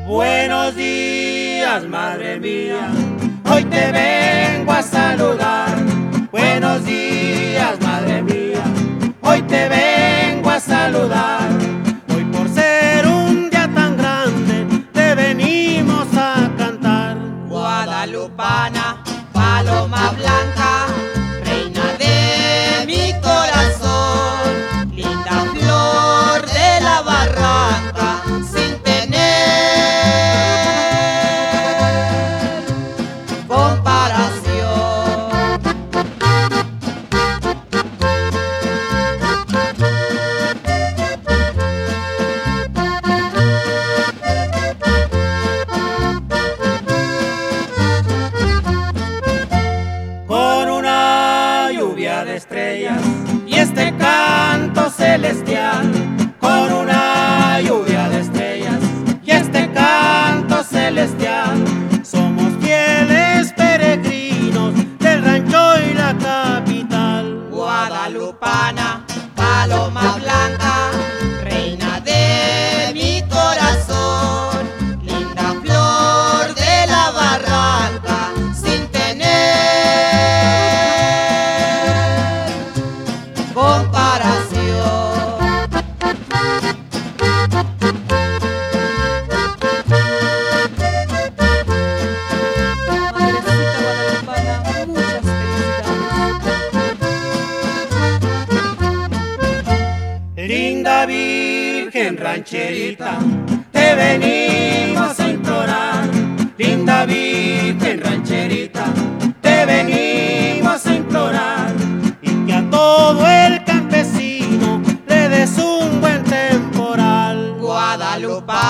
Buenos días, madre mía, hoy te vengo a saludar. Buenos días, madre mía, hoy te vengo a saludar. Hoy por ser un día tan grande, te venimos a cantar. Guadalupana, paloma blanca, reina de mi corazón, linda flor de la barranca, sin tener comparación. Con una lluvia de estrellas y este canto celestial, con una lluvia de estrellas y este canto celestial, somos fieles peregrinos del rancho y la capital. Guadalupana, paloma blanca, reina de mi corazón, linda flor de la barranca, sin tener comparación. Madrecita guadalupana, muchas felicidades. Linda Virgen rancherita, te venimos a implorar. Linda Virgen rancherita, te venimos a implorar. Y que a todo el campesino le des un buen temporal. Guadalupana.